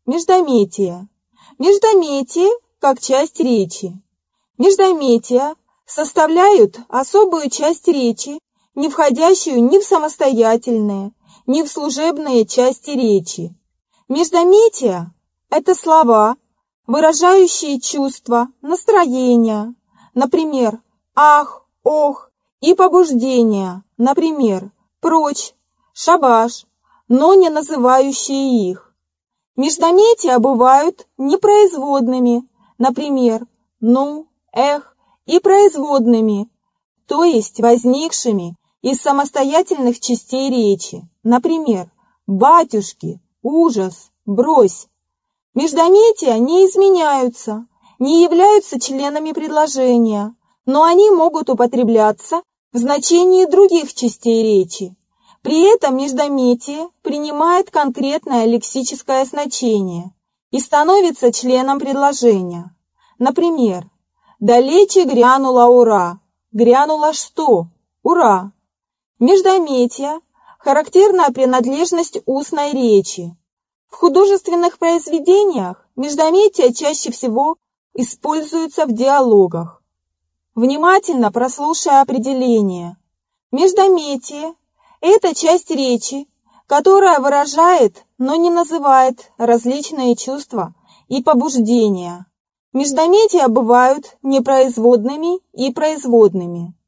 Междометие. Междометие как часть речи. Междометия составляют особую часть речи, не входящую ни в самостоятельные, ни в служебные части речи. Междометия – это слова, выражающие чувства, настроения, например, ах, ох, и побуждения, например, прочь, шабаш, но не называющие их. Междометия бывают непроизводными, например, ну, эх, и производными, то есть возникшими из самостоятельных частей речи, например, батюшки, ужас, брось. Междометия не изменяются, не являются членами предложения, но они могут употребляться в значении других частей речи. При этом междометие принимает конкретное лексическое значение и становится членом предложения. Например, «Далече грянула ура». Грянула что? Ура! Междометие – характерная принадлежность устной речи. В художественных произведениях междометия чаще всего используются в диалогах. Внимательно прослушай определение. Междометие – это часть речи, которая выражает, но не называет различные чувства и побуждения. Междометия бывают непроизводными и производными.